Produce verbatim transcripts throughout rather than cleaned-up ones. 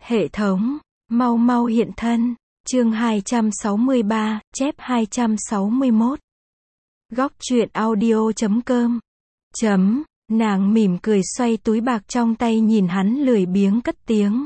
Hệ thống, mau mau hiện thân. Chương hai trăm sáu mươi ba, chép hai trăm sáu mươi mốt. Góc truyện audio chấm com. Chấm, nàng mỉm cười xoay túi bạc trong tay nhìn hắn lười biếng cất tiếng.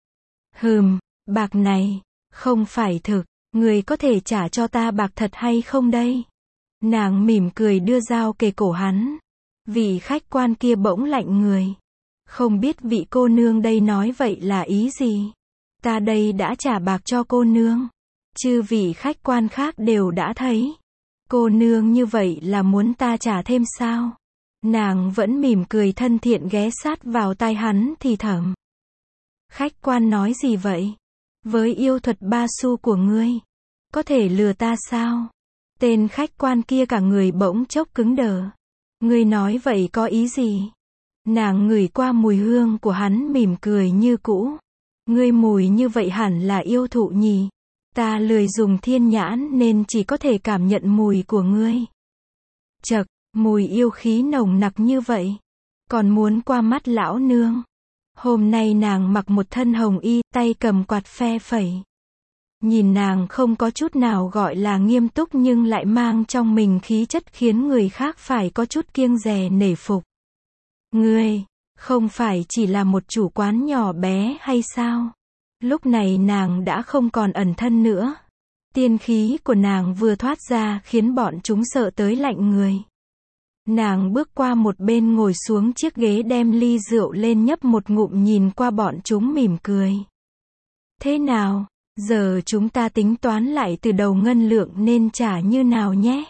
Hừm, bạc này, không phải thực, người có thể trả cho ta bạc thật hay không đây? Nàng mỉm cười đưa dao kề cổ hắn. Vị khách quan kia bỗng lạnh người. Không biết vị cô nương đây nói vậy là ý gì? Ta đây đã trả bạc cho cô nương. Chư vị khách quan khác đều đã thấy. Cô nương như vậy là muốn ta trả thêm sao? Nàng vẫn mỉm cười thân thiện ghé sát vào tai hắn thì thầm. Khách quan nói gì vậy? Với yêu thuật ba xu của ngươi, có thể lừa ta sao? Tên khách quan kia cả người bỗng chốc cứng đờ. Ngươi nói vậy có ý gì? Nàng ngửi qua mùi hương của hắn mỉm cười như cũ. Ngươi mùi như vậy hẳn là yêu thụ nhỉ? Ta lười dùng thiên nhãn nên chỉ có thể cảm nhận mùi của ngươi. Chậc, mùi yêu khí nồng nặc như vậy. Còn muốn qua mắt lão nương. Hôm nay nàng mặc một thân hồng y, tay cầm quạt phe phẩy. Nhìn nàng không có chút nào gọi là nghiêm túc nhưng lại mang trong mình khí chất khiến người khác phải có chút kiêng dè nể phục. Ngươi, không phải chỉ là một chủ quán nhỏ bé hay sao? Lúc này nàng đã không còn ẩn thân nữa. Tiên khí của nàng vừa thoát ra khiến bọn chúng sợ tới lạnh người. Nàng bước qua một bên ngồi xuống chiếc ghế đem ly rượu lên nhấp một ngụm nhìn qua bọn chúng mỉm cười. Thế nào, giờ chúng ta tính toán lại từ đầu ngân lượng nên trả như nào nhé?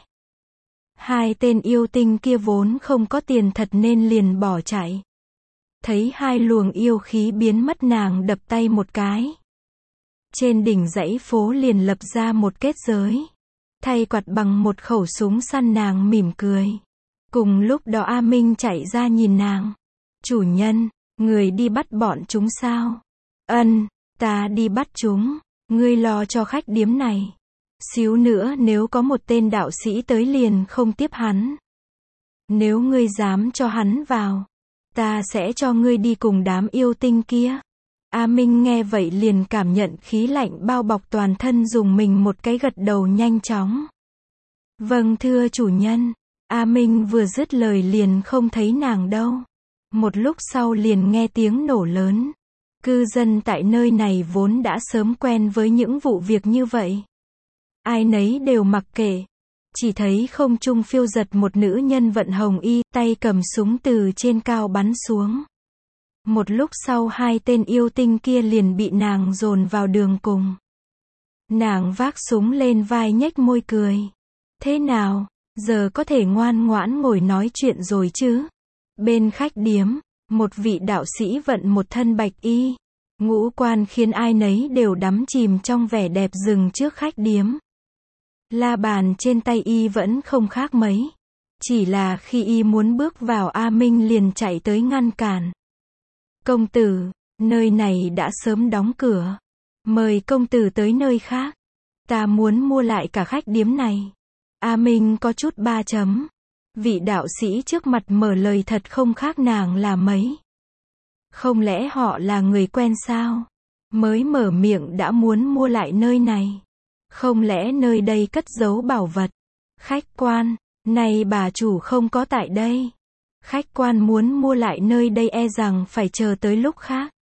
Hai tên yêu tinh kia vốn không có tiền thật nên liền bỏ chạy. Thấy hai luồng yêu khí biến mất nàng đập tay một cái. Trên đỉnh dãy phố liền lập ra một kết giới. Thay quạt bằng một khẩu súng săn nàng mỉm cười. Cùng lúc đó A Minh chạy ra nhìn nàng. Chủ nhân, người đi bắt bọn chúng sao? Ân, ta đi bắt chúng. Ngươi lo cho khách điếm này. Xíu nữa nếu có một tên đạo sĩ tới liền không tiếp hắn. Nếu ngươi dám cho hắn vào, ta sẽ cho ngươi đi cùng đám yêu tinh kia. A Minh nghe vậy liền cảm nhận khí lạnh bao bọc toàn thân dùng mình một cái gật đầu nhanh chóng. Vâng thưa chủ nhân. A Minh vừa dứt lời liền không thấy nàng đâu. Một lúc sau liền nghe tiếng nổ lớn. Cư dân tại nơi này vốn đã sớm quen với những vụ việc như vậy. Ai nấy đều mặc kệ. Chỉ thấy không trung phiêu giật một nữ nhân vận hồng y, tay cầm súng từ trên cao bắn xuống. Một lúc sau hai tên yêu tinh kia liền bị nàng dồn vào đường cùng. Nàng vác súng lên vai nhếch môi cười. Thế nào, giờ có thể ngoan ngoãn ngồi nói chuyện rồi chứ? Bên khách điếm, một vị đạo sĩ vận một thân bạch y. Ngũ quan khiến ai nấy đều đắm chìm trong vẻ đẹp rừng trước khách điếm. La bàn trên tay y vẫn không khác mấy. Chỉ là khi y muốn bước vào A Minh liền chạy tới ngăn cản. Công tử, nơi này đã sớm đóng cửa. Mời công tử tới nơi khác. Ta muốn mua lại cả khách điếm này. A Minh có chút ba chấm. Vị đạo sĩ trước mặt mở lời thật không khác nàng là mấy. Không lẽ họ là người quen sao? Mới mở miệng đã muốn mua lại nơi này. Không lẽ nơi đây cất giấu bảo vật? Khách quan, này bà chủ không có tại đây. Khách quan muốn mua lại nơi đây e rằng phải chờ tới lúc khác.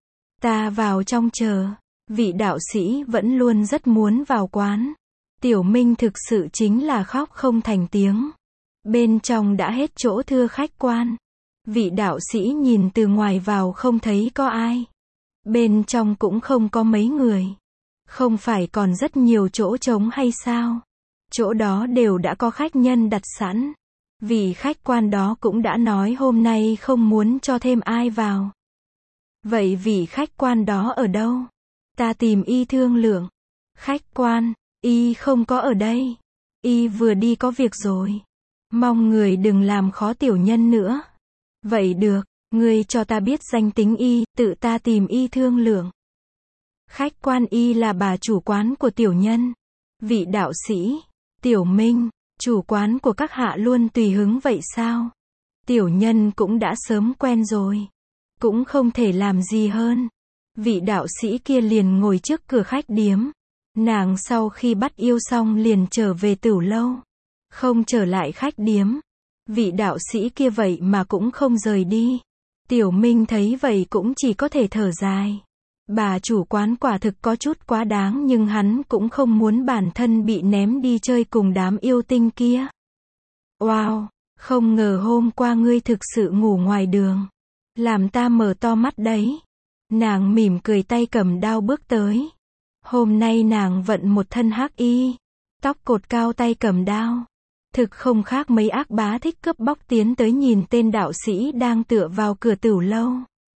Ta vào trong chờ. Vị đạo sĩ vẫn luôn rất muốn vào quán. Tiểu Minh thực sự chính là khóc không thành tiếng. Bên trong đã hết chỗ thưa khách quan. Vị đạo sĩ nhìn từ ngoài vào không thấy có ai. Bên trong cũng không có mấy người. Không phải còn rất nhiều chỗ trống hay sao? Chỗ đó đều đã có khách nhân đặt sẵn. Vị khách quan đó cũng đã nói hôm nay không muốn cho thêm ai vào. Vậy vị khách quan đó ở đâu? Ta tìm y thương lượng. Khách quan, y không có ở đây. Y vừa đi có việc rồi. Mong người đừng làm khó tiểu nhân nữa. Vậy được, ngươi cho ta biết danh tính y, tự ta tìm y thương lượng. Khách quan y là bà chủ quán của tiểu nhân. Vị đạo sĩ, Tiểu Minh, chủ quán của các hạ luôn tùy hứng vậy sao? Tiểu nhân cũng đã sớm quen rồi. Cũng không thể làm gì hơn. Vị đạo sĩ kia liền ngồi trước cửa khách điếm. Nàng sau khi bắt yêu xong liền trở về tửu lâu. Không trở lại khách điếm. Vị đạo sĩ kia vậy mà cũng không rời đi. Tiểu Minh thấy vậy cũng chỉ có thể thở dài. Bà chủ quán quả thực có chút quá đáng nhưng hắn cũng không muốn bản thân bị ném đi chơi cùng đám yêu tinh kia. Wow, không ngờ hôm qua ngươi thực sự ngủ ngoài đường. Làm ta mở to mắt đấy. Nàng mỉm cười tay cầm đao bước tới. Hôm nay nàng vận một thân hắc y. Tóc cột cao tay cầm đao. Thực không khác mấy ác bá thích cướp bóc tiến tới nhìn tên đạo sĩ đang tựa vào cửa tửu lâu.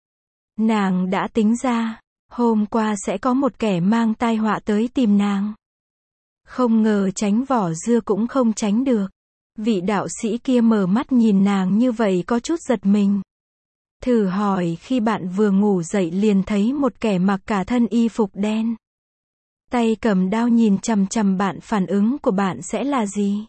Nàng đã tính ra, hôm qua sẽ có một kẻ mang tai họa tới tìm nàng. Không ngờ tránh vỏ dưa cũng không tránh được. Vị đạo sĩ kia mở mắt nhìn nàng như vậy có chút giật mình. Thử hỏi khi bạn vừa ngủ dậy liền thấy một kẻ mặc cả thân y phục đen. Tay cầm đao nhìn chằm chằm bạn, phản ứng của bạn sẽ là gì?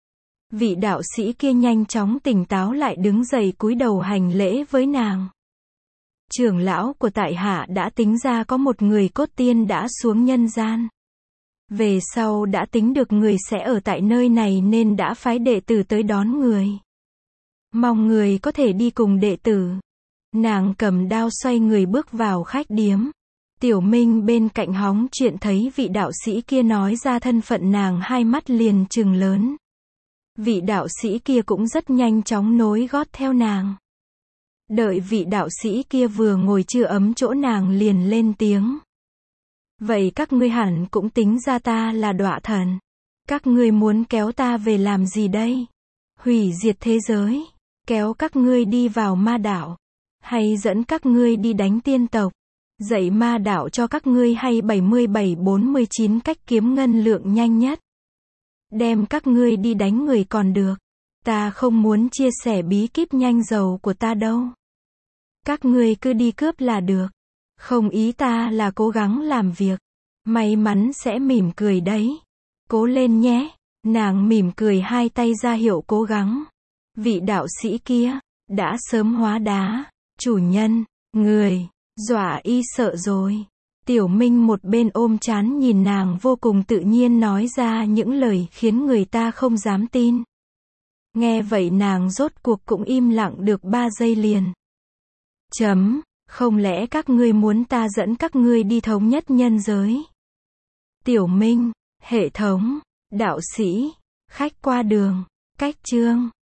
Vị đạo sĩ kia nhanh chóng tỉnh táo lại, đứng dậy cúi đầu hành lễ với nàng. Trưởng lão của tại hạ đã tính ra có một người cốt tiên đã xuống nhân gian. Về sau đã tính được người sẽ ở tại nơi này nên đã phái đệ tử tới đón người. Mong người có thể đi cùng đệ tử. Nàng cầm đao xoay người bước vào khách điếm. Tiểu Minh bên cạnh hóng chuyện thấy vị đạo sĩ kia nói ra thân phận nàng, hai mắt liền trừng lớn. Vị đạo sĩ kia cũng rất nhanh chóng nối gót theo nàng. Đợi vị đạo sĩ kia vừa ngồi chưa ấm chỗ nàng liền lên tiếng. Vậy các ngươi hẳn cũng tính ra ta là đọa thần. Các ngươi muốn kéo ta về làm gì đây? Hủy diệt thế giới? Kéo các ngươi đi vào ma đảo? Hay dẫn các ngươi đi đánh tiên tộc? Dạy ma đạo cho các ngươi hay bảy mươi bảy bốn mươi chín cách kiếm ngân lượng nhanh nhất? Đem các ngươi đi đánh người còn được. Ta không muốn chia sẻ bí kíp nhanh giàu của ta đâu. Các ngươi cứ đi cướp là được. Không, ý ta là cố gắng làm việc. May mắn sẽ mỉm cười đấy. Cố lên nhé. Nàng mỉm cười hai tay ra hiệu cố gắng. Vị đạo sĩ kia đã sớm hóa đá. Chủ nhân, người dọa y sợ rồi. Tiểu Minh một bên ôm trán nhìn nàng vô cùng tự nhiên nói ra những lời khiến người ta không dám tin. Nghe vậy nàng rốt cuộc cũng im lặng được ba giây liền. Chấm, không lẽ các ngươi muốn ta dẫn các ngươi đi thống nhất nhân giới? Tiểu Minh, hệ thống, đạo sĩ, khách qua đường, cách chương.